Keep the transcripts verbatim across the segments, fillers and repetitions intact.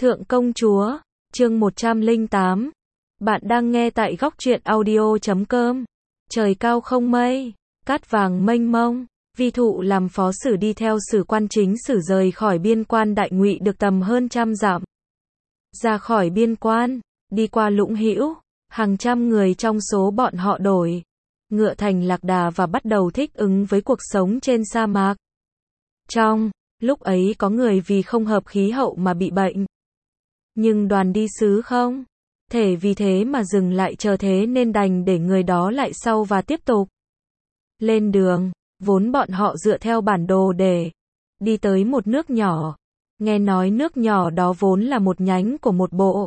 Thượng Công Chúa, chương một trăm lẻ tám. Bạn đang nghe tại góc truyện audio chấm com. Trời cao không mây, cát vàng mênh mông. Vi Thụ làm phó sử đi theo sử quan chính sử rời khỏi biên quan Đại Ngụy được tầm hơn trăm dặm. Ra khỏi biên quan, đi qua Lũng Hữu, hàng trăm người trong số bọn họ đổi ngựa thành lạc đà và bắt đầu thích ứng với cuộc sống trên sa mạc. Trong lúc ấy có người vì không hợp khí hậu mà bị bệnh. Nhưng đoàn đi sứ không thể vì thế mà dừng lại chờ thế nên đành để người đó lại sau và tiếp tục lên đường. Vốn bọn họ dựa theo bản đồ để đi tới một nước nhỏ. Nghe nói nước nhỏ đó vốn là một nhánh của một bộ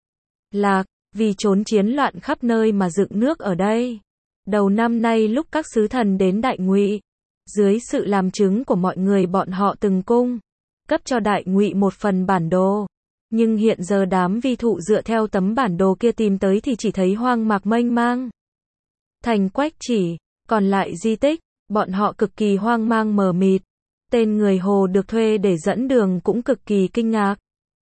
lạc, vì trốn chiến loạn khắp nơi mà dựng nước ở đây. Đầu năm nay lúc các sứ thần đến Đại Ngụy, dưới sự làm chứng của mọi người bọn họ từng cung cấp cho Đại Ngụy một phần bản đồ. Nhưng hiện giờ đám Vi Thụ dựa theo tấm bản đồ kia tìm tới thì chỉ thấy hoang mạc mênh mang. Thành quách chỉ còn lại di tích, bọn họ cực kỳ hoang mang mờ mịt. Tên người Hồ được thuê để dẫn đường cũng cực kỳ kinh ngạc.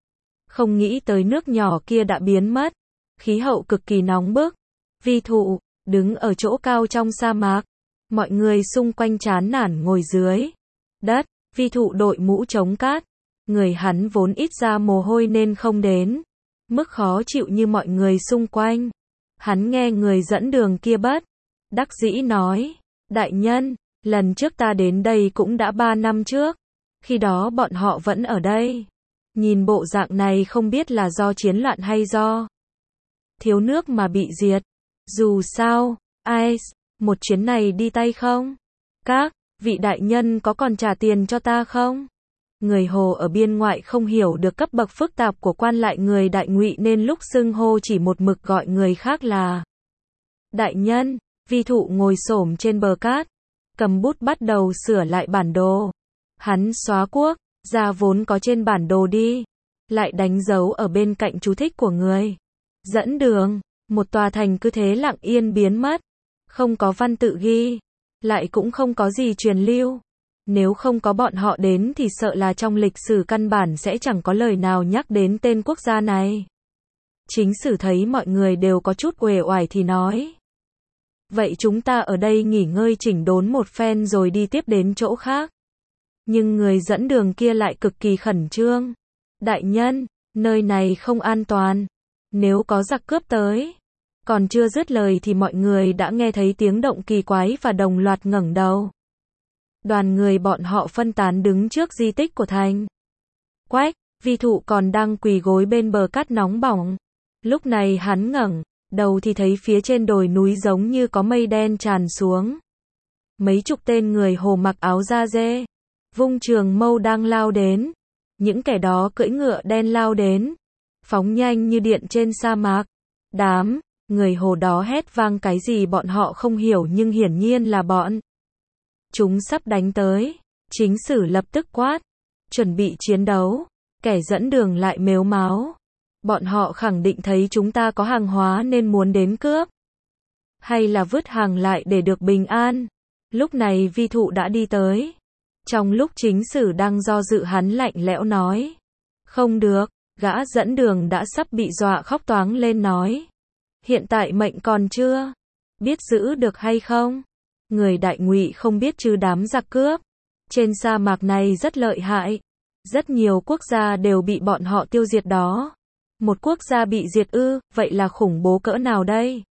Không nghĩ tới nước nhỏ kia đã biến mất. Khí hậu cực kỳ nóng bức. Vi Thụ đứng ở chỗ cao trong sa mạc. Mọi người xung quanh chán nản ngồi dưới đất. Vi Thụ đội mũ chống cát. Người hắn vốn ít ra mồ hôi nên không đến mức khó chịu như mọi người xung quanh. Hắn nghe người dẫn đường kia bất đắc dĩ nói: Đại nhân, lần trước ta đến đây cũng đã ba năm trước. Khi đó bọn họ vẫn ở đây. Nhìn bộ dạng này không biết là do chiến loạn hay do thiếu nước mà bị diệt. Dù sao, ai, một chuyến này đi tay không? Các vị đại nhân có còn trả tiền cho ta không? Người Hồ ở biên ngoại không hiểu được cấp bậc phức tạp của quan lại người Đại Ngụy nên lúc xưng hô chỉ một mực gọi người khác là đại nhân. Vi Thụ ngồi xổm trên bờ cát, cầm bút bắt đầu sửa lại bản đồ. Hắn xóa quốc gia vốn có trên bản đồ đi, lại đánh dấu ở bên cạnh chú thích của người dẫn đường. Một tòa thành cứ thế lặng yên biến mất, không có văn tự ghi, lại cũng không có gì truyền lưu. Nếu không có bọn họ đến thì sợ là trong lịch sử căn bản sẽ chẳng có lời nào nhắc đến tên quốc gia này. Chính sử thấy mọi người đều có chút uể oải thì nói: Vậy chúng ta ở đây nghỉ ngơi chỉnh đốn một phen rồi đi tiếp đến chỗ khác. Nhưng người dẫn đường kia lại cực kỳ khẩn trương. Đại nhân, nơi này không an toàn. Nếu có giặc cướp tới. Còn chưa dứt lời thì mọi người đã nghe thấy tiếng động kỳ quái và đồng loạt ngẩng đầu. Đoàn người bọn họ phân tán đứng trước di tích của thành quách. Vi Thụ còn đang quỳ gối bên bờ cát nóng bỏng. Lúc này hắn ngẩng đầu thì thấy phía trên đồi núi giống như có mây đen tràn xuống. Mấy chục tên người Hồ mặc áo da dê, vung trường mâu đang lao đến. Những kẻ đó cưỡi ngựa đen lao đến, phóng nhanh như điện trên sa mạc. Đám người Hồ đó hét vang cái gì bọn họ không hiểu nhưng hiển nhiên là bọn chúng sắp đánh tới. Chính sử lập tức quát: Chuẩn bị chiến đấu. Kẻ dẫn đường lại mếu máo: Bọn họ khẳng định thấy chúng ta có hàng hóa nên muốn đến cướp. Hay là vứt hàng lại để được bình an? Lúc này Vi Thụ đã đi tới. Trong lúc chính sử đang do dự hắn lạnh lẽo nói: Không được. Gã dẫn đường đã sắp bị dọa khóc toáng lên nói: Hiện tại mệnh còn chưa biết giữ được hay không? Người Đại Ngụy không biết chứ đám giặc cướp trên sa mạc này rất lợi hại. Rất nhiều quốc gia đều bị bọn họ tiêu diệt đó. Một quốc gia bị diệt ư, vậy là khủng bố cỡ nào đây?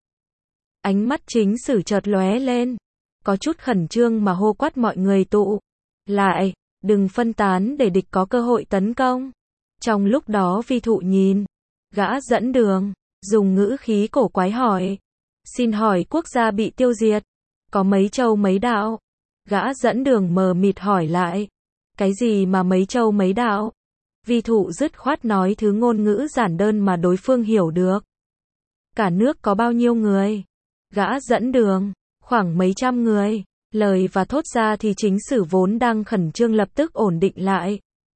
Ánh mắt chính sử chợt lóe lên, có chút khẩn trương mà hô quát mọi người tụ lại, đừng phân tán để địch có cơ hội tấn công. Trong lúc đó Vi Thụ nhìn gã dẫn đường, dùng ngữ khí cổ quái hỏi: Xin hỏi quốc gia bị tiêu diệt có mấy châu mấy đạo? Gã dẫn đường mờ mịt hỏi lại: Cái gì mà mấy châu mấy đạo? Vi Thụ dứt khoát nói thứ ngôn ngữ giản đơn mà đối phương hiểu được. Cả nước có bao nhiêu người? Gã dẫn đường: Khoảng mấy trăm người. Lời và thốt ra thì chính sử vốn đang khẩn trương lập tức ổn định lại.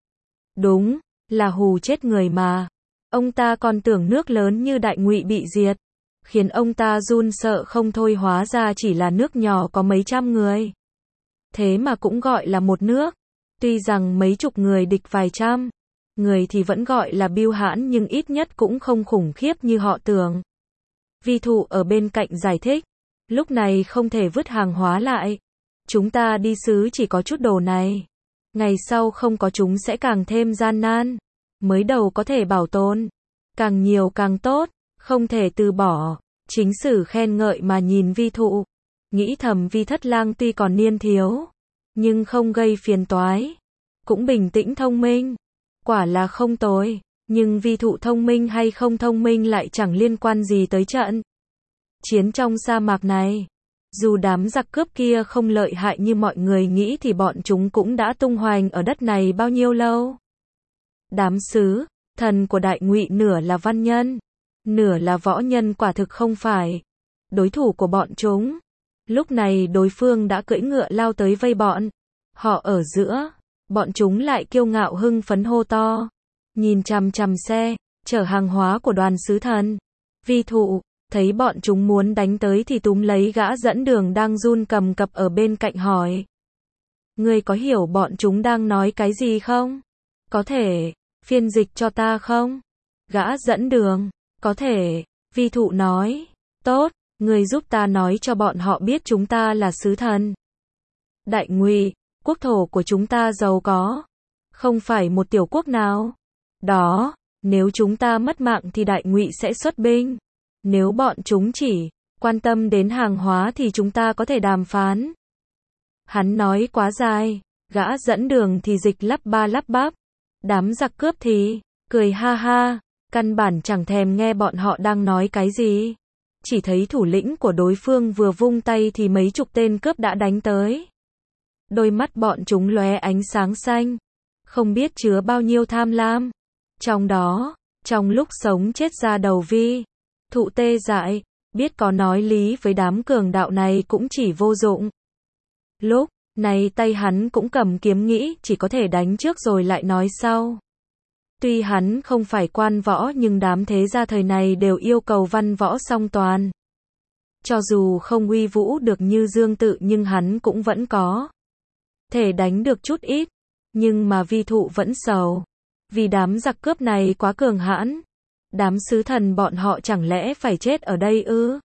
Đúng là hù chết người mà. Ông ta còn tưởng nước lớn như Đại Ngụy bị diệt, khiến ông ta run sợ không thôi, hóa ra chỉ là nước nhỏ có mấy trăm người. Thế mà cũng gọi là một nước. Tuy rằng mấy chục người địch vài trăm, Người thì vẫn gọi là bưu hãn nhưng ít nhất cũng không khủng khiếp như họ tưởng. Vi thụ ở bên cạnh giải thích. Lúc này không thể vứt hàng hóa lại. Chúng ta đi xứ chỉ có chút đồ này. Ngày sau không có chúng sẽ càng thêm gian nan. Mới đầu có thể bảo tồn. Càng nhiều càng tốt. Không thể từ bỏ. Chính sử khen ngợi mà nhìn vi thụ. Nghĩ thầm vi thất lang tuy còn niên thiếu. Nhưng không gây phiền toái. Cũng bình tĩnh thông minh. Quả là không tồi. Nhưng vi thụ thông minh hay không thông minh lại chẳng liên quan gì tới trận chiến trong sa mạc này. Dù đám giặc cướp kia không lợi hại như mọi người nghĩ thì bọn chúng cũng đã tung hoành ở đất này bao nhiêu lâu. Đám sứ thần của Đại Ngụy nửa là văn nhân, nửa là võ nhân, quả thực không phải đối thủ của bọn chúng. Lúc này đối phương đã cưỡi ngựa lao tới vây bọn họ ở giữa. Bọn chúng lại kiêu ngạo hưng phấn hô to, nhìn chằm chằm xe chở hàng hóa của đoàn sứ thần. Vi thụ thấy bọn chúng muốn đánh tới thì túm lấy gã dẫn đường đang run cầm cập ở bên cạnh hỏi: Ngươi có hiểu bọn chúng đang nói cái gì không? Có thể phiên dịch cho ta không? Gã dẫn đường: Có thể. Vi thụ nói: Tốt, ngươi giúp ta nói cho bọn họ biết chúng ta là sứ thần. Đại Ngụy, quốc thổ của chúng ta giàu có, không phải một tiểu quốc nào. Đó, nếu chúng ta mất mạng thì Đại Ngụy sẽ xuất binh. Nếu bọn chúng chỉ quan tâm đến hàng hóa thì chúng ta có thể đàm phán. Hắn nói quá dài, gã dẫn đường thì dịch lắp ba lắp bắp. Đám giặc cướp thì cười ha ha, căn bản chẳng thèm nghe bọn họ đang nói cái gì. Chỉ thấy thủ lĩnh của đối phương vừa vung tay thì mấy chục tên cướp đã đánh tới. Đôi mắt bọn chúng lóe ánh sáng xanh, không biết chứa bao nhiêu tham lam. Trong đó, trong lúc sống chết ra đầu vi thụ tê dại, biết có nói lý với đám cường đạo này cũng chỉ vô dụng. Lúc này tay hắn cũng cầm kiếm, nghĩ chỉ có thể đánh trước rồi lại nói sau. Tuy hắn không phải quan võ nhưng đám thế gia thời này đều yêu cầu văn võ song toàn. Cho dù không uy vũ được như Dương Tự nhưng hắn cũng vẫn có thể đánh được chút ít. Nhưng mà vi thụ vẫn sầu, vì đám giặc cướp này quá cường hãn. Đám sứ thần bọn họ chẳng lẽ phải chết ở đây ư?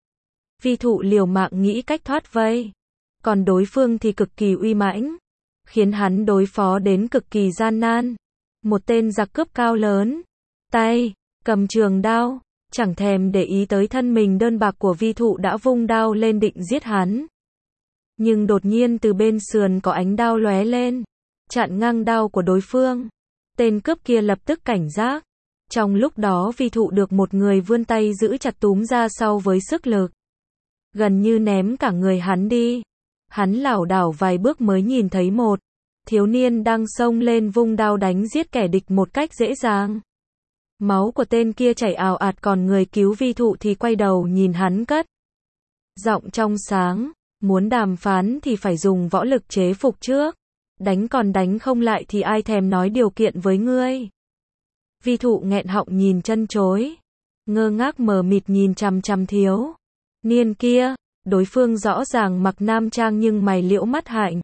Vi thụ liều mạng nghĩ cách thoát vây. Còn đối phương thì cực kỳ uy mãnh, khiến hắn đối phó đến cực kỳ gian nan. Một tên giặc cướp cao lớn, tay cầm trường đao, chẳng thèm để ý tới thân mình đơn bạc của vi thụ đã vung đao lên định giết hắn. Nhưng đột nhiên từ bên sườn có ánh đao lóe lên, chặn ngang đao của đối phương. Tên cướp kia lập tức cảnh giác. Trong lúc đó vi thụ được một người vươn tay giữ chặt túm ra sau với sức lực, gần như ném cả người hắn đi. Hắn lảo đảo vài bước mới nhìn thấy một thiếu niên đang xông lên vung đao đánh giết kẻ địch một cách dễ dàng. Máu của tên kia chảy ào ạt, còn người cứu vi thụ thì quay đầu nhìn hắn cất giọng trong sáng: Muốn đàm phán thì phải dùng võ lực chế phục trước. Đánh còn đánh không lại thì ai thèm nói điều kiện với ngươi. Vi thụ nghẹn họng nhìn chân chối, ngơ ngác mờ mịt nhìn chằm chằm thiếu niên kia. Đối phương rõ ràng mặc nam trang nhưng mày liễu mắt hạnh,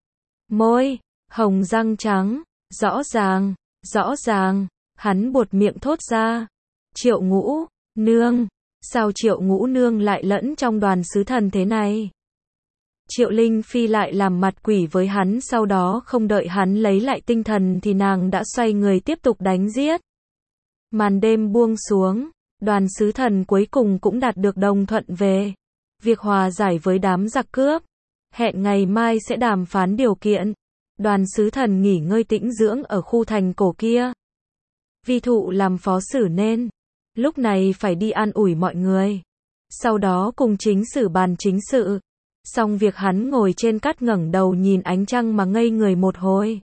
môi hồng răng trắng, rõ ràng, rõ ràng. Hắn buột miệng thốt ra: Triệu Ngũ Nương. Sao Triệu Ngũ Nương lại lẫn trong đoàn sứ thần thế này? Triệu Linh Phi lại làm mặt quỷ với hắn, sau đó không đợi hắn lấy lại tinh thần thì nàng đã xoay người tiếp tục đánh giết. Màn đêm buông xuống, đoàn sứ thần cuối cùng cũng đạt được đồng thuận về việc hòa giải với đám giặc cướp. Hẹn ngày mai sẽ đàm phán điều kiện. Đoàn sứ thần nghỉ ngơi tĩnh dưỡng ở khu thành cổ kia. Vi thụ làm phó sử nên lúc này phải đi an ủi mọi người, sau đó cùng chính sử bàn chính sự. Xong việc hắn ngồi trên cát ngẩng đầu nhìn ánh trăng mà ngây người một hồi.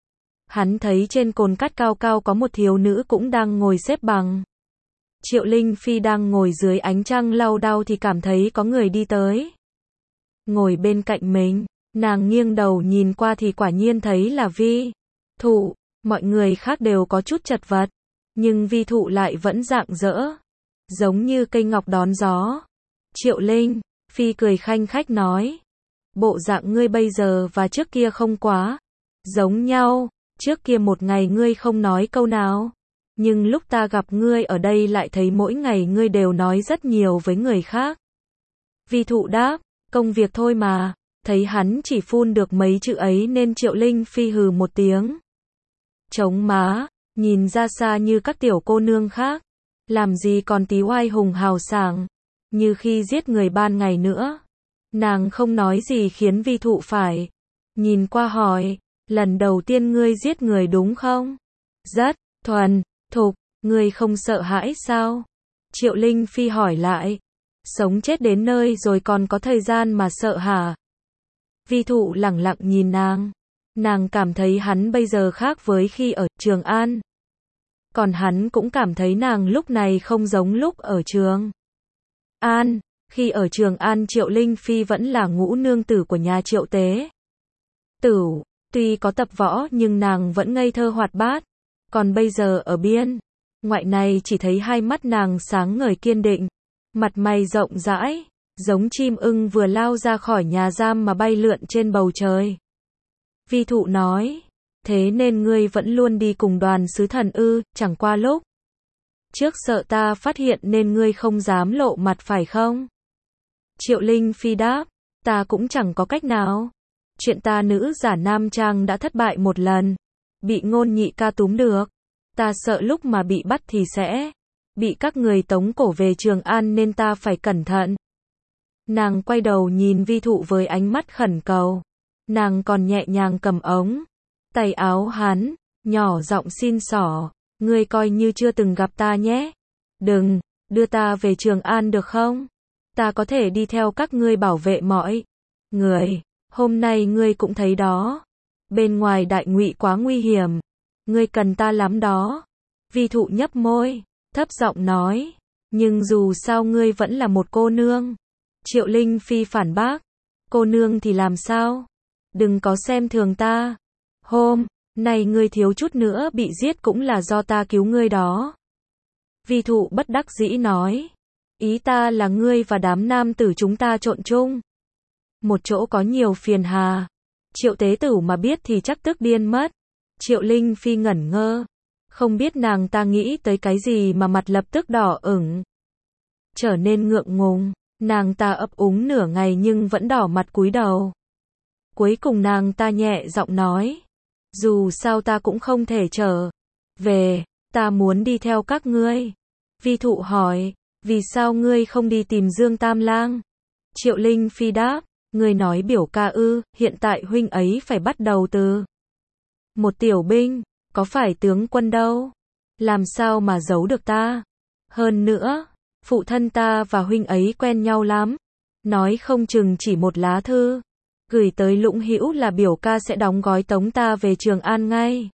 Hắn thấy trên cồn cát cao cao có một thiếu nữ cũng đang ngồi xếp bằng. Triệu Linh Phi đang ngồi dưới ánh trăng lau đao thì cảm thấy có người đi tới, ngồi bên cạnh mình. Nàng nghiêng đầu nhìn qua thì quả nhiên thấy là vi thụ. Mọi người khác đều có chút chật vật, nhưng vi thụ lại vẫn rạng rỡ, giống như cây ngọc đón gió. Triệu Linh Phi cười khanh khách nói: Bộ dạng ngươi bây giờ và trước kia không quá giống nhau. trước kia một ngày ngươi không nói câu nào, nhưng lúc ta gặp ngươi ở đây lại thấy mỗi ngày ngươi đều nói rất nhiều với người khác. Vi Thụ đáp, công việc thôi mà, thấy hắn chỉ phun được mấy chữ ấy nên Triệu Linh Phi hừ một tiếng. Chống má, nhìn ra xa như các tiểu cô nương khác, làm gì còn tí oai hùng hào sảng, như khi giết người ban ngày nữa. Nàng không nói gì khiến Vi Thụ phải nhìn qua hỏi, lần đầu tiên ngươi giết người đúng không? Rất thuần thục, ngươi không sợ hãi sao? Triệu Linh Phi hỏi lại, sống chết đến nơi rồi còn có thời gian mà sợ hả? Vi Thụ lẳng lặng nhìn nàng, nàng cảm thấy hắn bây giờ khác với khi ở Trường An. Còn hắn cũng cảm thấy nàng lúc này không giống lúc ở Trường An. Khi ở Trường An Triệu Linh Phi vẫn là ngũ nương tử của nhà Triệu Tế Tửu, tuy có tập võ nhưng nàng vẫn ngây thơ hoạt bát. Còn bây giờ ở biên ngoại này chỉ thấy hai mắt nàng sáng ngời kiên định, mặt mày rộng rãi, giống chim ưng vừa lao ra khỏi nhà giam mà bay lượn trên bầu trời. Vi Thụ nói, thế nên ngươi vẫn luôn đi cùng đoàn sứ thần ư? Chẳng qua lúc trước sợ ta phát hiện nên ngươi không dám lộ mặt phải không? Triệu Linh Phi đáp, ta cũng chẳng có cách nào. Chuyện ta nữ giả nam trang đã thất bại một lần, bị Ngôn Nhị ca túm được. Ta sợ lúc mà bị bắt thì sẽ bị các người tống cổ về Trường An nên ta phải cẩn thận. Nàng quay đầu nhìn Vi Thụ với ánh mắt khẩn cầu. Nàng còn nhẹ nhàng cầm ống tay áo hắn, nhỏ giọng xin xỏ, ngươi coi như chưa từng gặp ta nhé. Đừng đưa ta về Trường An được không? Ta có thể đi theo các ngươi bảo vệ mọi người. Hôm nay ngươi cũng thấy đó, bên ngoài Đại Ngụy quá nguy hiểm, ngươi cần ta lắm đó. Vi Thụ nhấp môi, thấp giọng nói, nhưng dù sao ngươi vẫn là một cô nương. Triệu Linh Phi phản bác, cô nương thì làm sao? Đừng có xem thường ta. Hôm nay ngươi thiếu chút nữa bị giết cũng là do ta cứu ngươi đó. Vi Thụ bất đắc dĩ nói, ý ta là ngươi và đám nam tử chúng ta trộn chung một chỗ có nhiều phiền hà. Triệu Tế Tửu mà biết thì chắc tức điên mất. Triệu Linh Phi ngẩn ngơ, không biết nàng ta nghĩ tới cái gì mà mặt lập tức đỏ ửng, trở nên ngượng ngùng. Nàng ta ấp úng nửa ngày nhưng vẫn đỏ mặt cúi đầu. Cuối cùng nàng ta nhẹ giọng nói, dù sao ta cũng không thể trở về, ta muốn đi theo các ngươi. Vi Thụ hỏi, vì sao ngươi không đi tìm Dương Tam Lang? Triệu Linh Phi đáp, ngươi nói biểu ca ư? Hiện tại huynh ấy phải bắt đầu từ một tiểu binh, có phải tướng quân đâu, làm sao mà giấu được ta? Hơn nữa, phụ thân ta và huynh ấy quen nhau lắm, nói không chừng chỉ một lá thư gửi tới Lũng Hữu là biểu ca sẽ đóng gói tống ta về Trường An ngay.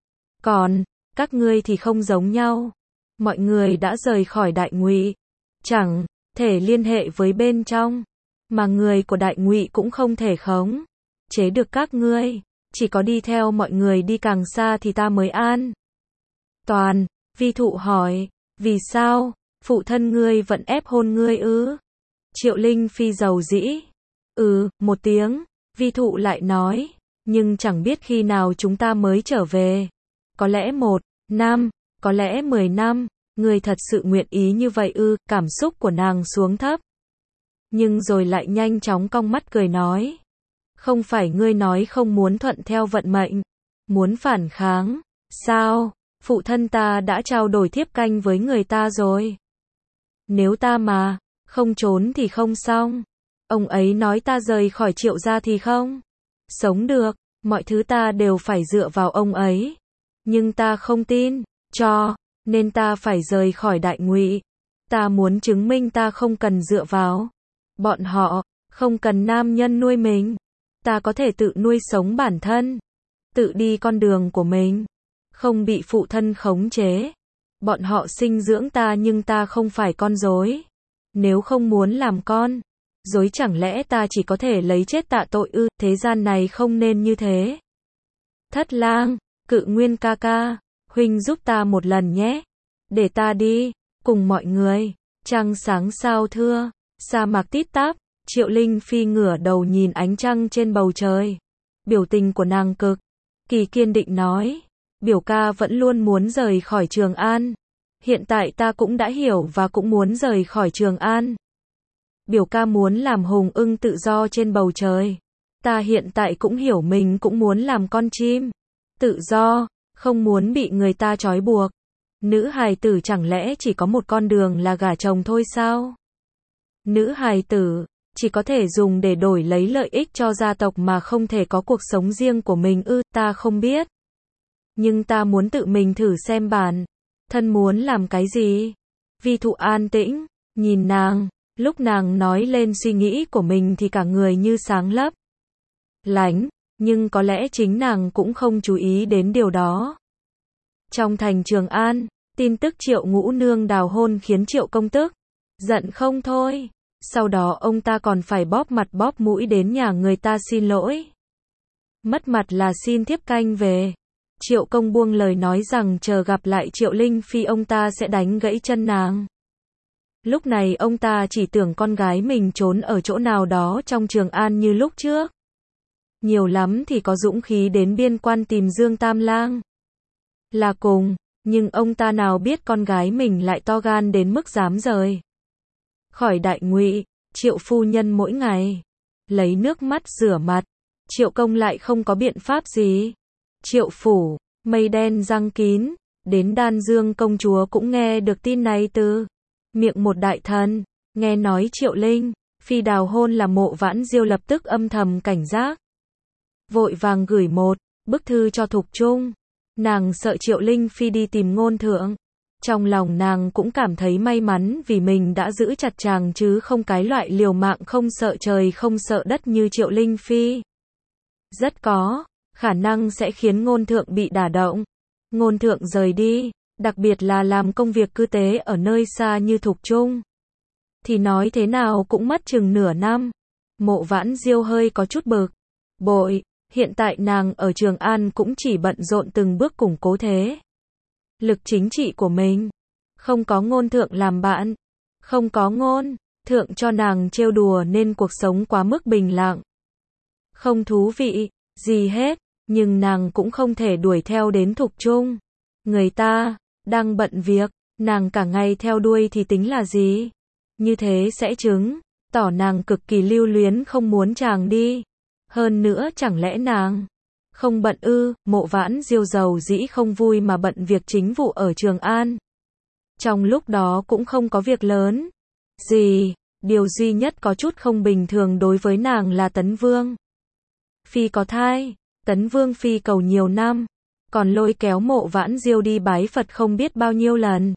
Còn các ngươi thì không giống nhau, mọi người đã rời khỏi Đại Ngụy, chẳng thể liên hệ với bên trong, mà người của Đại Ngụy cũng không thể khống chế được các ngươi, chỉ có đi theo mọi người đi càng xa thì ta mới an toàn. Vi Thụ hỏi, vì sao? Phụ thân ngươi vẫn ép hôn ngươi ư? Triệu Linh Phi dầu dĩ, ừ, một tiếng. Vi Thụ lại nói, nhưng chẳng biết khi nào chúng ta mới trở về. Có lẽ một năm, có lẽ mười năm, ngươi thật sự nguyện ý như vậy ư? Cảm xúc của nàng xuống thấp, nhưng rồi lại nhanh chóng cong mắt cười nói, không phải ngươi nói không muốn thuận theo vận mệnh, muốn phản kháng, sao? Phụ thân ta đã trao đổi thiếp canh với người ta rồi. Nếu ta mà không trốn thì không xong. Ông ấy nói ta rời khỏi Triệu gia thì không sống được, mọi thứ ta đều phải dựa vào ông ấy. Nhưng ta không tin, cho nên ta phải rời khỏi Đại Ngụy. Ta muốn chứng minh ta không cần dựa vào bọn họ, không cần nam nhân nuôi mình. Ta có thể tự nuôi sống bản thân, tự đi con đường của mình, không bị phụ thân khống chế. Bọn họ sinh dưỡng ta nhưng ta không phải con rối. Nếu không muốn làm con rối chẳng lẽ ta chỉ có thể lấy chết tạ tội ư? Thế gian này không nên như thế. Thất Lang, Cự Nguyên ca ca, huynh giúp ta một lần nhé, để ta đi cùng mọi người. Trăng sáng sao thưa, sa mạc tít tắp. Triệu Linh Phi ngửa đầu nhìn ánh trăng trên bầu trời, biểu tình của nàng cực Kỳ kiên định nói, biểu ca vẫn luôn muốn rời khỏi Trường An. Hiện tại ta cũng đã hiểu và cũng muốn rời khỏi Trường An. Biểu ca muốn làm hùng ưng tự do trên bầu trời. Ta hiện tại cũng hiểu mình cũng muốn làm con chim. Tự do, không muốn bị người ta trói buộc. Nữ hài tử chẳng lẽ chỉ có một con đường là gả chồng thôi sao? Nữ hài tử chỉ có thể dùng để đổi lấy lợi ích cho gia tộc mà không thể có cuộc sống riêng của mình ư? Ta không biết. Nhưng ta muốn tự mình thử xem bản thân muốn làm cái gì. Vi Thụ an tĩnh, nhìn nàng, lúc nàng nói lên suy nghĩ của mình thì cả người như sáng lấp lánh, nhưng có lẽ chính nàng cũng không chú ý đến điều đó. Trong thành Trường An, tin tức Triệu Ngũ Nương đào hôn khiến Triệu công tức giận không thôi. Sau đó ông ta còn phải bóp mặt bóp mũi đến nhà người ta xin lỗi. Mất mặt là xin thiếp canh về. Triệu công buông lời nói rằng chờ gặp lại Triệu Linh Phi ông ta sẽ đánh gãy chân nàng. Lúc này ông ta chỉ tưởng con gái mình trốn ở chỗ nào đó trong Trường An như lúc trước. Nhiều lắm thì có dũng khí đến biên quan tìm Dương Tam Lang là cùng, nhưng ông ta nào biết con gái mình lại to gan đến mức dám rời khỏi Đại Ngụy. Triệu phu nhân mỗi ngày lấy nước mắt rửa mặt, Triệu công lại không có biện pháp gì. Triệu phủ, mây đen giăng kín, đến Đan Dương công chúa cũng nghe được tin này từ miệng một đại thần. Nghe nói Triệu Linh Phi đào hôn là Mộ Vãn Diêu lập tức âm thầm cảnh giác, vội vàng gửi một bức thư cho Thục Trung. Nàng sợ Triệu Linh Phi đi tìm ngôn thượng. Trong lòng nàng cũng cảm thấy may mắn vì mình đã giữ chặt chàng chứ không cái loại liều mạng không sợ trời không sợ đất như Triệu Linh Phi. Rất có khả năng sẽ khiến ngôn thượng bị đả động. Ngôn thượng rời đi, đặc biệt là làm công việc cư tế ở nơi xa như Thục Trung, thì nói thế nào cũng mất chừng nửa năm. Mộ Vãn Diêu hơi có chút bực bội. Hiện tại nàng ở Trường An cũng chỉ bận rộn từng bước củng cố thế lực chính trị của mình. Không có ngôn thượng làm bạn, không có ngôn thượng cho nàng trêu đùa nên cuộc sống quá mức bình lặng, không thú vị gì hết. Nhưng nàng cũng không thể đuổi theo đến Thục Trung. Người ta đang bận việc, nàng cả ngày theo đuôi thì tính là gì? Như thế sẽ chứng tỏ nàng cực kỳ lưu luyến không muốn chàng đi. Hơn nữa chẳng lẽ nàng không bận ư? Mộ Vãn Diêu giàu dĩ không vui mà bận việc chính vụ ở Trường An. Trong lúc đó cũng không có việc lớn gì. Điều duy nhất có chút không bình thường đối với nàng là Tấn Vương Phi có thai. Tấn Vương Phi cầu nhiều năm, còn lôi kéo Mộ Vãn Diêu đi bái Phật không biết bao nhiêu lần.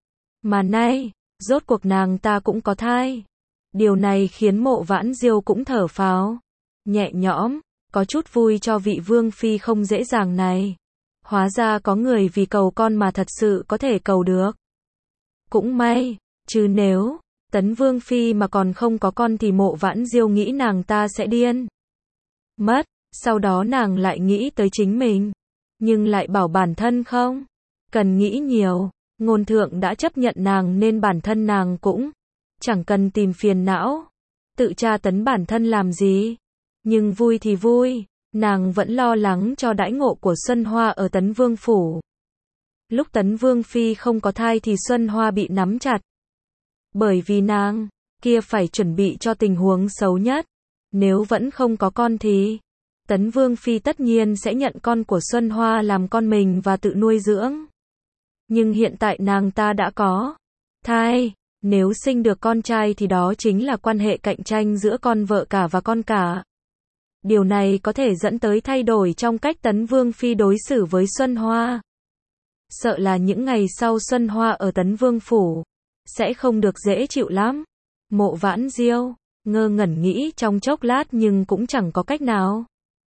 Mà nay, rốt cuộc nàng ta cũng có thai. Điều này khiến Mộ Vãn Diêu cũng thở phào nhẹ nhõm, có chút vui cho vị Vương Phi không dễ dàng này. Hóa ra có người vì cầu con mà thật sự có thể cầu được. Cũng may, chứ nếu Tấn Vương Phi mà còn không có con thì Mộ Vãn Diêu nghĩ nàng ta sẽ điên mất. Sau đó nàng lại nghĩ tới chính mình, nhưng lại bảo bản thân không cần nghĩ nhiều. Ngôn thượng đã chấp nhận nàng nên bản thân nàng cũng chẳng cần tìm phiền não, tự tra tấn bản thân làm gì. Nhưng vui thì vui, nàng vẫn lo lắng cho đãi ngộ của Xuân Hoa ở Tấn Vương phủ. Lúc Tấn Vương Phi không có thai thì Xuân Hoa bị nắm chặt, bởi vì nàng kia phải chuẩn bị cho tình huống xấu nhất. Nếu vẫn không có con thì Tấn Vương Phi tất nhiên sẽ nhận con của Xuân Hoa làm con mình và tự nuôi dưỡng. Nhưng hiện tại nàng ta đã có thai, nếu sinh được con trai thì đó chính là quan hệ cạnh tranh giữa con vợ cả và con cả. Điều này có thể dẫn tới thay đổi trong cách Tấn Vương Phi đối xử với Xuân Hoa. Sợ là những ngày sau Xuân Hoa ở Tấn Vương phủ sẽ không được dễ chịu lắm. Mộ Vãn Diêu ngơ ngẩn nghĩ trong chốc lát nhưng cũng chẳng có cách nào.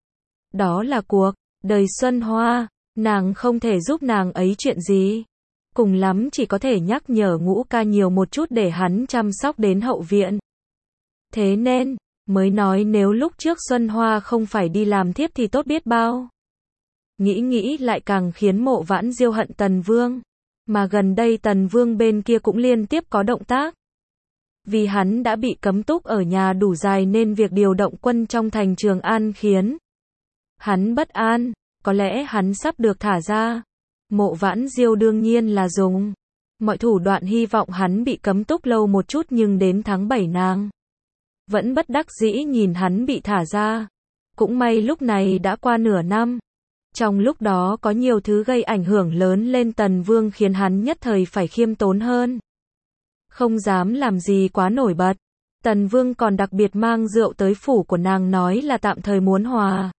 Đó là cuộc đời Xuân Hoa, nàng không thể giúp nàng ấy chuyện gì. Cùng lắm chỉ có thể nhắc nhở Ngũ ca nhiều một chút để hắn chăm sóc đến hậu viện. Thế nên, mới nói nếu lúc trước Xuân Hoa không phải đi làm thiếp thì tốt biết bao. Nghĩ nghĩ lại càng khiến Mộ Vãn Diêu hận Tần Vương. Mà gần đây Tần Vương bên kia cũng liên tiếp có động tác. Vì hắn đã bị cấm túc ở nhà đủ dài nên việc điều động quân trong thành Trường An khiến hắn bất an. có lẽ hắn sắp được thả ra. Mộ Vãn Diêu đương nhiên là dùng mọi thủ đoạn hy vọng hắn bị cấm túc lâu một chút, nhưng đến tháng bảy nàng vẫn bất đắc dĩ nhìn hắn bị thả ra. Cũng may lúc này đã qua nửa năm. Trong lúc đó có nhiều thứ gây ảnh hưởng lớn lên Tần Vương khiến hắn nhất thời phải khiêm tốn hơn. Không dám làm gì quá nổi bật. Tần Vương còn đặc biệt mang rượu tới phủ của nàng nói là tạm thời muốn hòa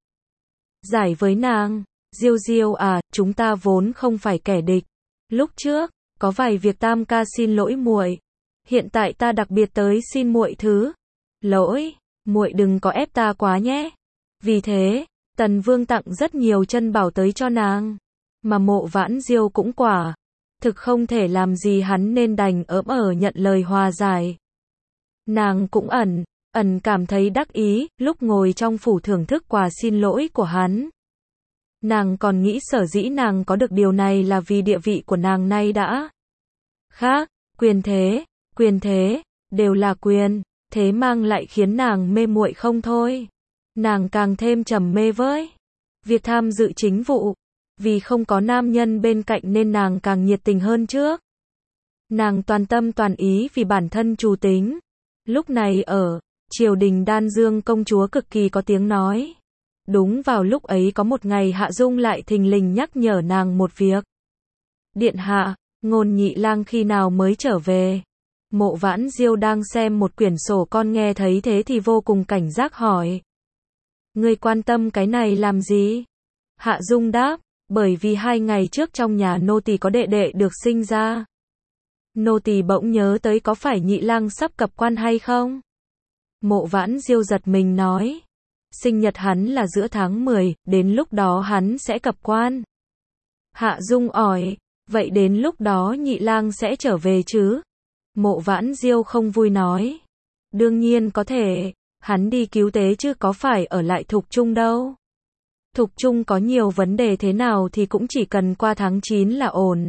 giải với nàng. Diêu Diêu à, chúng ta vốn không phải kẻ địch. Lúc trước, có vài việc tam ca xin lỗi muội. Hiện tại ta đặc biệt tới xin muội thứ lỗi, muội đừng có ép ta quá nhé. Vì thế, Tần Vương tặng rất nhiều chân bảo tới cho nàng. Mà Mộ Vãn Diêu cũng quả thực không thể làm gì hắn nên đành ỡm ở nhận lời hòa giải. Nàng cũng ẩn, ẩn cảm thấy đắc ý, lúc ngồi trong phủ thưởng thức quà xin lỗi của hắn. Nàng còn nghĩ sở dĩ nàng có được điều này là vì địa vị của nàng nay đã khác, quyền thế, quyền thế, đều là quyền, thế mang lại khiến nàng mê muội không thôi. Nàng càng thêm trầm mê với việc tham dự chính vụ, vì không có nam nhân bên cạnh nên nàng càng nhiệt tình hơn trước. Nàng toàn tâm toàn ý vì bản thân chủ tính. Lúc này ở triều đình Đan Dương công chúa cực kỳ có tiếng nói. Đúng vào lúc ấy có một ngày Hạ Dung lại thình lình nhắc nhở nàng một việc. Điện hạ, Ngôn Nhị Lang khi nào mới trở về? Mộ Vãn Diêu đang xem một quyển sổ con nghe thấy thế thì vô cùng cảnh giác hỏi. Ngươi quan tâm cái này làm gì? Hạ Dung đáp, bởi vì hai ngày trước trong nhà nô tỳ có đệ đệ được sinh ra. Nô tỳ bỗng nhớ tới có phải Nhị Lang sắp cập quan hay không? Mộ Vãn Diêu giật mình nói. Sinh nhật hắn là giữa tháng mười, đến lúc đó hắn sẽ cập quan. Hạ Dung hỏi, vậy đến lúc đó Nhị Lang sẽ trở về chứ? Mộ Vãn Diêu không vui nói. Đương nhiên có thể, hắn đi cứu tế chứ có phải ở lại Thục Trung đâu. Thục Trung có nhiều vấn đề thế nào thì cũng chỉ cần qua tháng chín là ổn.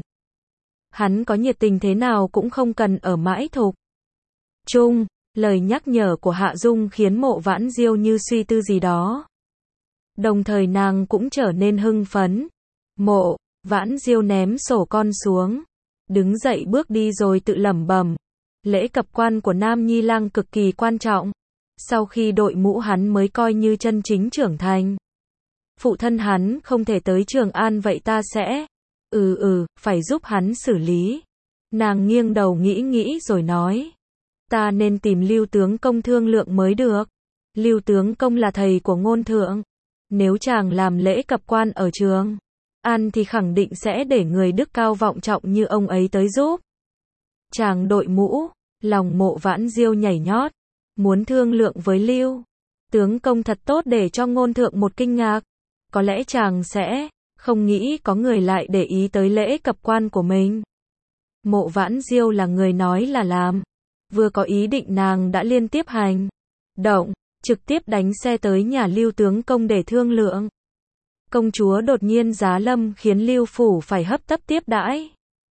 Hắn có nhiệt tình thế nào cũng không cần ở mãi Thục Trung. Lời nhắc nhở của Hạ Dung khiến Mộ Vãn Diêu như suy tư gì đó. Đồng thời nàng cũng trở nên hưng phấn. Mộ Vãn Diêu ném sổ con xuống, đứng dậy bước đi rồi tự lẩm bẩm. Lễ cập quan của Nam Nhi Lang cực kỳ quan trọng. Sau khi đội mũ hắn mới coi như chân chính trưởng thành. Phụ thân hắn không thể tới Trường An vậy ta sẽ... Ừ ừ, phải giúp hắn xử lý. Nàng nghiêng đầu nghĩ nghĩ rồi nói. Ta nên tìm Lưu tướng công thương lượng mới được. Lưu tướng công là thầy của Ngôn thượng. Nếu chàng làm lễ cập quan ở Trường An thì khẳng định sẽ để người đức cao vọng trọng như ông ấy tới giúp. Chàng đội mũ, lòng Mộ Vãn Diêu nhảy nhót. Muốn thương lượng với Lưu tướng công thật tốt để cho Ngôn thượng một kinh ngạc. Có lẽ chàng sẽ không nghĩ có người lại để ý tới lễ cập quan của mình. Mộ Vãn Diêu là người nói là làm. Vừa có ý định nàng đã liên tiếp hành động, trực tiếp đánh xe tới nhà Lưu tướng công để thương lượng. Công chúa đột nhiên giá lâm khiến Lưu phủ phải hấp tấp tiếp đãi.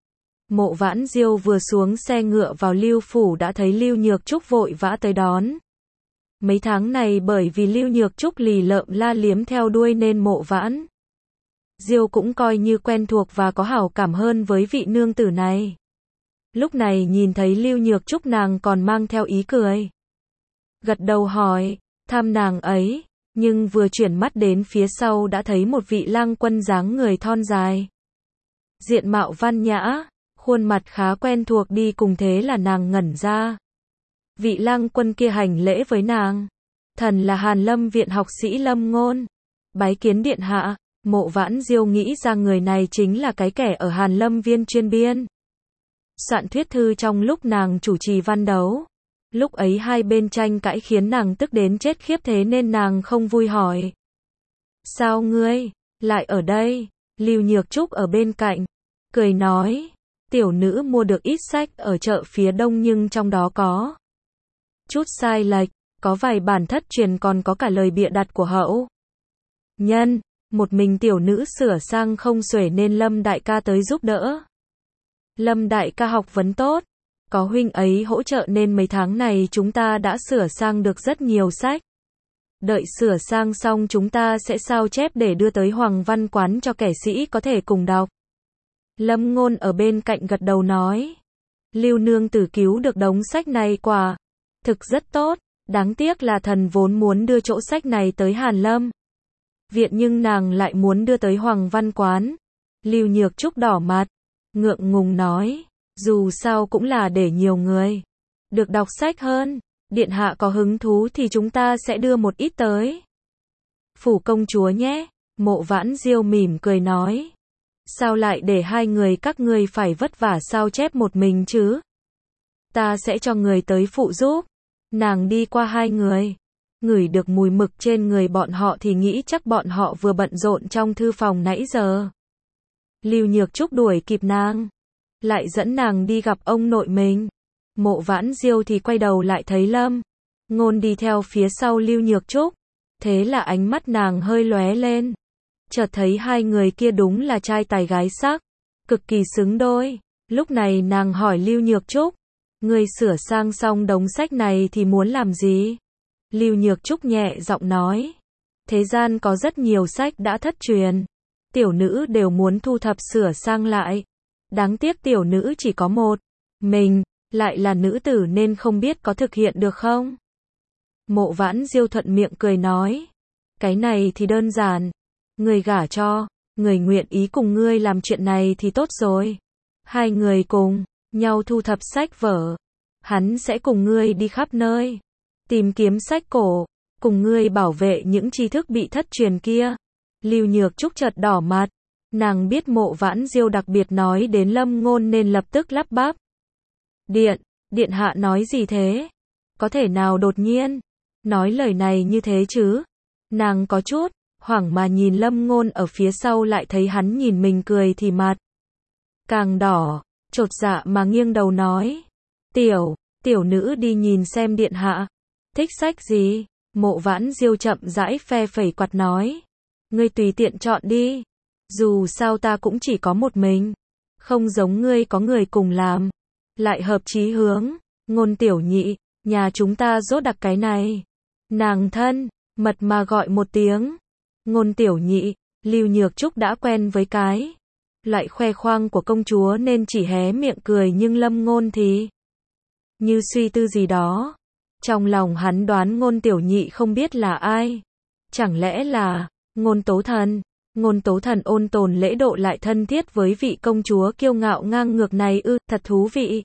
Mộ Vãn Diêu vừa xuống xe ngựa vào Lưu phủ đã thấy Lưu Nhược Trúc vội vã tới đón. Mấy tháng này bởi vì Lưu Nhược Trúc lì lợm la liếm theo đuôi nên Mộ Vãn Diêu cũng coi như quen thuộc và có hảo cảm hơn với vị nương tử này. Lúc này nhìn thấy Lưu Nhược Trúc nàng còn mang theo ý cười. Gật đầu hỏi, thăm nàng ấy, nhưng vừa chuyển mắt đến phía sau đã thấy một vị lang quân dáng người thon dài. Diện mạo văn nhã, khuôn mặt khá quen thuộc đi cùng thế là nàng ngẩn ra. Vị lang quân kia hành lễ với nàng. Thần là Hàn Lâm viện học sĩ Lâm Ngôn. Bái kiến điện hạ. Mộ Vãn Diêu nghĩ ra người này chính là cái kẻ ở Hàn Lâm viên chuyên biên soạn thuyết thư trong lúc nàng chủ trì văn đấu. Lúc ấy hai bên tranh cãi khiến nàng tức đến chết khiếp thế nên nàng không vui hỏi. Sao ngươi lại ở đây? Lưu Nhược Trúc ở bên cạnh, cười nói. Tiểu nữ mua được ít sách ở chợ phía đông nhưng trong đó có chút sai lệch, có vài bản thất truyền còn có cả lời bịa đặt của hậu nhân. Một mình tiểu nữ sửa sang không xuể nên Lâm đại ca tới giúp đỡ. Lâm đại ca học vấn tốt, có huynh ấy hỗ trợ nên mấy tháng này chúng ta đã sửa sang được rất nhiều sách. Đợi sửa sang xong chúng ta sẽ sao chép để đưa tới Hoàng Văn Quán cho kẻ sĩ có thể cùng đọc. Lâm Ngôn ở bên cạnh gật đầu nói. Lưu nương tử cứu được đống sách này quả thực rất tốt, đáng tiếc là thần vốn muốn đưa chỗ sách này tới Hàn Lâm viện nhưng nàng lại muốn đưa tới Hoàng Văn Quán. Lưu Nhược Trúc đỏ mặt, ngượng ngùng nói, dù sao cũng là để nhiều người được đọc sách hơn, điện hạ có hứng thú thì chúng ta sẽ đưa một ít tới phủ công chúa nhé. Mộ Vãn Diêu mỉm cười nói, sao lại để hai người các ngươi phải vất vả sao chép một mình chứ? Ta sẽ cho người tới phụ giúp. Nàng đi qua hai người, ngửi được mùi mực trên người bọn họ thì nghĩ chắc bọn họ vừa bận rộn trong thư phòng nãy giờ. Lưu Nhược Trúc đuổi kịp nàng, lại dẫn nàng đi gặp ông nội mình. Mộ Vãn Diêu thì quay đầu lại thấy Lâm Ngôn đi theo phía sau Lưu Nhược Trúc, thế là ánh mắt nàng hơi lóe lên, chợt thấy hai người kia đúng là trai tài gái sắc, cực kỳ xứng đôi. Lúc này nàng hỏi Lưu Nhược Trúc, ngươi sửa sang xong đống sách này thì muốn làm gì? Lưu Nhược Trúc nhẹ giọng nói, thế gian có rất nhiều sách đã thất truyền, tiểu nữ đều muốn thu thập sửa sang lại. Đáng tiếc tiểu nữ chỉ có một mình, lại là nữ tử nên không biết có thực hiện được không? Mộ Vãn Diêu thuận miệng cười nói, cái này thì đơn giản, người gả cho người nguyện ý cùng ngươi làm chuyện này thì tốt rồi. Hai người cùng nhau thu thập sách vở, hắn sẽ cùng ngươi đi khắp nơi tìm kiếm sách cổ, cùng ngươi bảo vệ những tri thức bị thất truyền kia. Lưu Nhược Trúc chợt đỏ mặt, nàng biết Mộ Vãn Diêu đặc biệt nói đến Lâm Ngôn nên lập tức lắp bắp. Điện, điện hạ nói gì thế? Có thể nào đột nhiên nói lời này như thế chứ? Nàng có chút hoảng mà nhìn Lâm Ngôn ở phía sau, lại thấy hắn nhìn mình cười thì mặt càng đỏ, chột dạ mà nghiêng đầu nói, tiểu, tiểu nữ đi nhìn xem điện hạ thích sách gì. Mộ Vãn Diêu chậm rãi phe phẩy quạt nói, ngươi tùy tiện chọn đi, dù sao ta cũng chỉ có một mình, không giống ngươi có người cùng làm, lại hợp chí hướng. Ngôn tiểu nhị, nhà chúng ta rốt đặc cái này. Nàng thân mật mà gọi một tiếng Ngôn tiểu nhị. Lưu Nhược Trúc đã quen với cái loại khoe khoang của công chúa nên chỉ hé miệng cười, nhưng Lâm Ngôn thì như suy tư gì đó. Trong lòng hắn đoán Ngôn tiểu nhị không biết là ai. Chẳng lẽ là Ngôn Tố Thần? Ngôn Tố Thần ôn tồn lễ độ lại thân thiết với vị công chúa kiêu ngạo ngang ngược này ư, thật thú vị.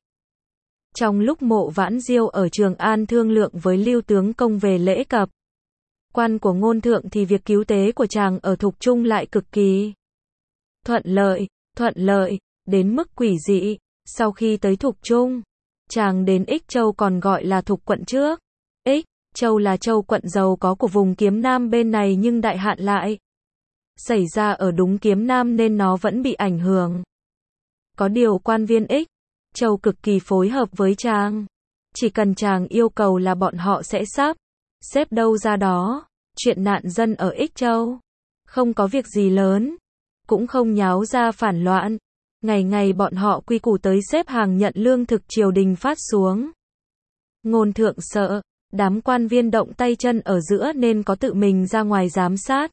Trong lúc Mộ Vãn Diêu ở Trường An thương lượng với Lưu tướng công về lễ cập quan của Ngôn thượng thì việc cứu tế của chàng ở Thục Trung lại cực kỳ thuận lợi, thuận lợi đến mức quỷ dị. Sau khi tới Thục Trung, chàng đến Ích Châu, còn gọi là Thục quận trước. Ích Châu là châu quận giàu có của vùng Kiếm Nam bên này, nhưng đại hạn lại xảy ra ở đúng Kiếm Nam nên nó vẫn bị ảnh hưởng. Có điều quan viên Ích Châu cực kỳ phối hợp với chàng, chỉ cần chàng yêu cầu là bọn họ sẽ sắp xếp đâu ra đó. Chuyện nạn dân ở Ích Châu không có việc gì lớn, cũng không nháo ra phản loạn. Ngày ngày bọn họ quy củ tới xếp hàng nhận lương thực triều đình phát xuống. Ngôn thượng sợ đám quan viên động tay chân ở giữa nên có tự mình ra ngoài giám sát,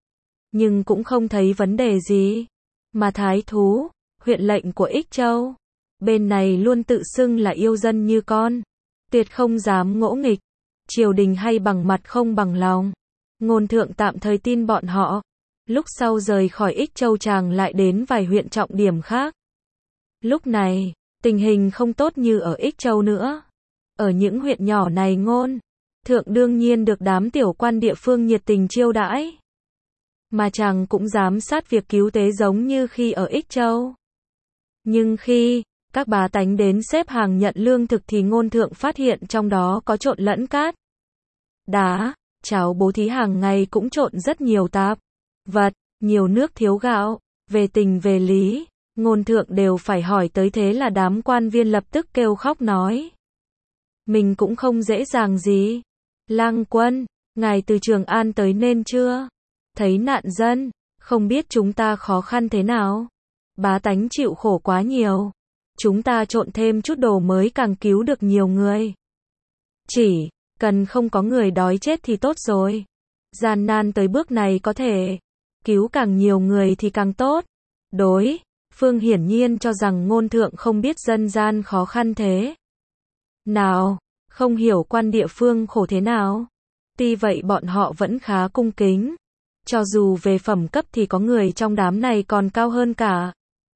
nhưng cũng không thấy vấn đề gì. Mà thái thú huyện lệnh của Ích Châu bên này luôn tự xưng là yêu dân như con, tuyệt không dám ngỗ nghịch triều đình hay bằng mặt không bằng lòng. Ngôn thượng tạm thời tin bọn họ. Lúc sau rời khỏi Ích Châu, chàng lại đến vài huyện trọng điểm khác. Lúc này tình hình không tốt như ở Ích Châu nữa. Ở những huyện nhỏ này Ngôn thượng đương nhiên được đám tiểu quan địa phương nhiệt tình chiêu đãi, mà chàng cũng giám sát việc cứu tế giống như khi ở Ích Châu. Nhưng khi các bá tánh đến xếp hàng nhận lương thực thì Ngôn thượng phát hiện trong đó có trộn lẫn cát, đá, cháo bố thí hàng ngày cũng trộn rất nhiều tạp vật, nhiều nước thiếu gạo. Về tình về lý, Ngôn thượng đều phải hỏi tới, thế là đám quan viên lập tức kêu khóc nói, mình cũng không dễ dàng gì. Lang quân, ngài từ Trường An tới nên chưa thấy nạn dân, không biết chúng ta khó khăn thế nào. Bá tánh chịu khổ quá nhiều, chúng ta trộn thêm chút đồ mới càng cứu được nhiều người. Chỉ cần không có người đói chết thì tốt rồi. Gian nan tới bước này có thể cứu càng nhiều người thì càng tốt. Đối phương hiển nhiên cho rằng ngôn thượng không biết dân gian khó khăn thế nào, không hiểu quan địa phương khổ thế nào. Tuy vậy bọn họ vẫn khá cung kính. Cho dù về phẩm cấp thì có người trong đám này còn cao hơn cả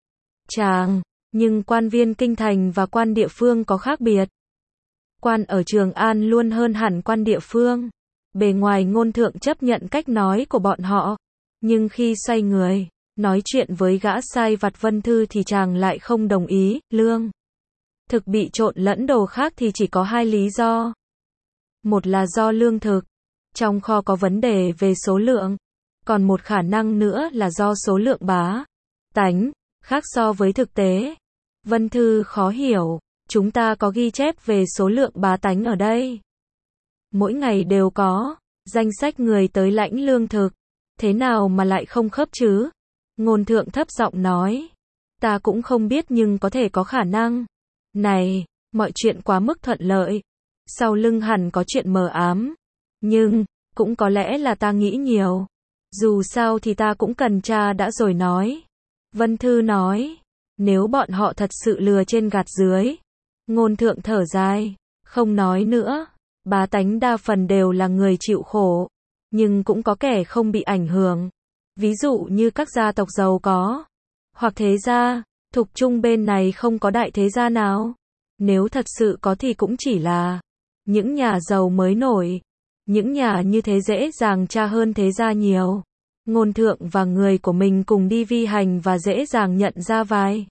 chàng, nhưng quan viên kinh thành và quan địa phương có khác biệt. Quan ở Trường An luôn hơn hẳn quan địa phương. Bề ngoài ngôn thượng chấp nhận cách nói của bọn họ, nhưng khi xoay người nói chuyện với gã sai vặt Vân Thư thì chàng lại không đồng ý. Lương thực bị trộn lẫn đồ khác thì chỉ có hai lý do. Một là do lương thực trong kho có vấn đề về số lượng, còn một khả năng nữa là do số lượng bá tánh khác so với thực tế. Vân Thư khó hiểu, chúng ta có ghi chép về số lượng bá tánh ở đây. Mỗi ngày đều có danh sách người tới lãnh lương thực, thế nào mà lại không khớp chứ? Ngôn thượng thấp giọng nói, ta cũng không biết nhưng có thể có khả năng. Này, mọi chuyện quá mức thuận lợi, sau lưng hẳn có chuyện mờ ám, nhưng cũng có lẽ là ta nghĩ nhiều. Dù sao thì ta cũng cần tra đã rồi nói. Vân Thư nói, nếu bọn họ thật sự lừa trên gạt dưới. Ngôn thượng thở dài, không nói nữa. Bá tánh đa phần đều là người chịu khổ, nhưng cũng có kẻ không bị ảnh hưởng. Ví dụ như các gia tộc giàu có, hoặc thế gia. Thục Trung bên này không có đại thế gia nào. Nếu thật sự có thì cũng chỉ là những nhà giàu mới nổi. Những nhà như thế dễ dàng tra hơn thế gia nhiều. Ngôn thượng và người của mình cùng đi vi hành và dễ dàng nhận ra vài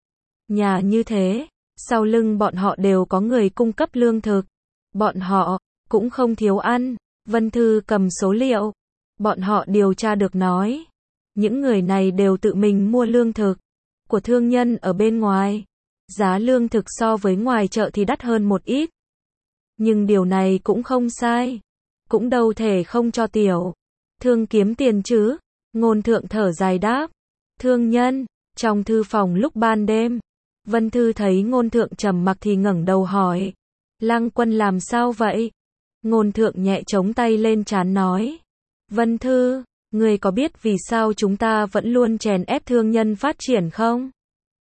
nhà như thế. Sau lưng bọn họ đều có người cung cấp lương thực. Bọn họ cũng không thiếu ăn. Vân Thư cầm số liệu. Bọn họ điều tra được nói. Những người này đều tự mình mua lương thực của thương nhân ở bên ngoài. Giá lương thực so với ngoài chợ thì đắt hơn một ít. Nhưng điều này cũng không sai. Cũng đâu thể không cho tiểu thương kiếm tiền chứ. Ngôn thượng thở dài đáp. Thương nhân. Trong thư phòng lúc ban đêm, Vân Thư thấy ngôn thượng trầm mặc thì ngẩng đầu hỏi. Lăng Quân làm sao vậy? Ngôn thượng nhẹ chống tay lên trán nói. Vân Thư, người có biết vì sao chúng ta vẫn luôn chèn ép thương nhân phát triển không?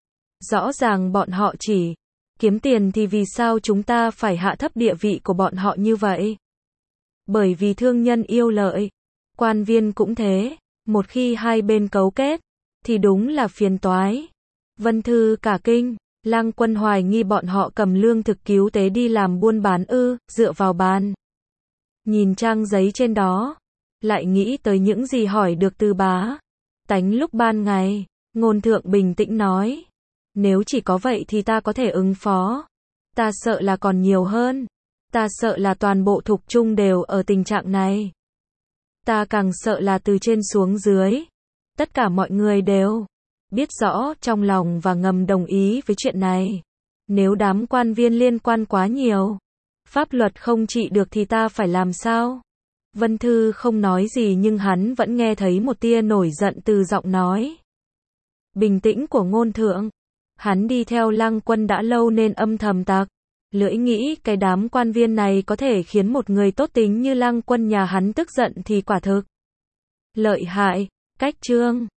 Rõ ràng bọn họ chỉ kiếm tiền thì vì sao chúng ta phải hạ thấp địa vị của bọn họ như vậy? Bởi vì thương nhân yêu lợi, quan viên cũng thế, một khi hai bên cấu kết, thì đúng là phiền toái. Vân Thư cả kinh, Lăng Quân hoài nghi bọn họ cầm lương thực cứu tế đi làm buôn bán ư, dựa vào bàn. Nhìn trang giấy trên đó, lại nghĩ tới những gì hỏi được từ bá tánh lúc ban ngày. Ngôn thượng bình tĩnh nói. Nếu chỉ có vậy thì ta có thể ứng phó. Ta sợ là còn nhiều hơn. Ta sợ là toàn bộ Thục Trung đều ở tình trạng này. Ta càng sợ là từ trên xuống dưới, tất cả mọi người đều biết rõ trong lòng và ngầm đồng ý với chuyện này. Nếu đám quan viên liên quan quá nhiều, pháp luật không trị được thì ta phải làm sao? Vân Thư không nói gì nhưng hắn vẫn nghe thấy một tia nổi giận từ giọng nói bình tĩnh của ngôn thượng. Hắn đi theo Lăng Quân đã lâu nên âm thầm tặc lưỡi nghĩ cái đám quan viên này có thể khiến một người tốt tính như Lăng Quân nhà hắn tức giận thì quả thực lợi hại. Cách chương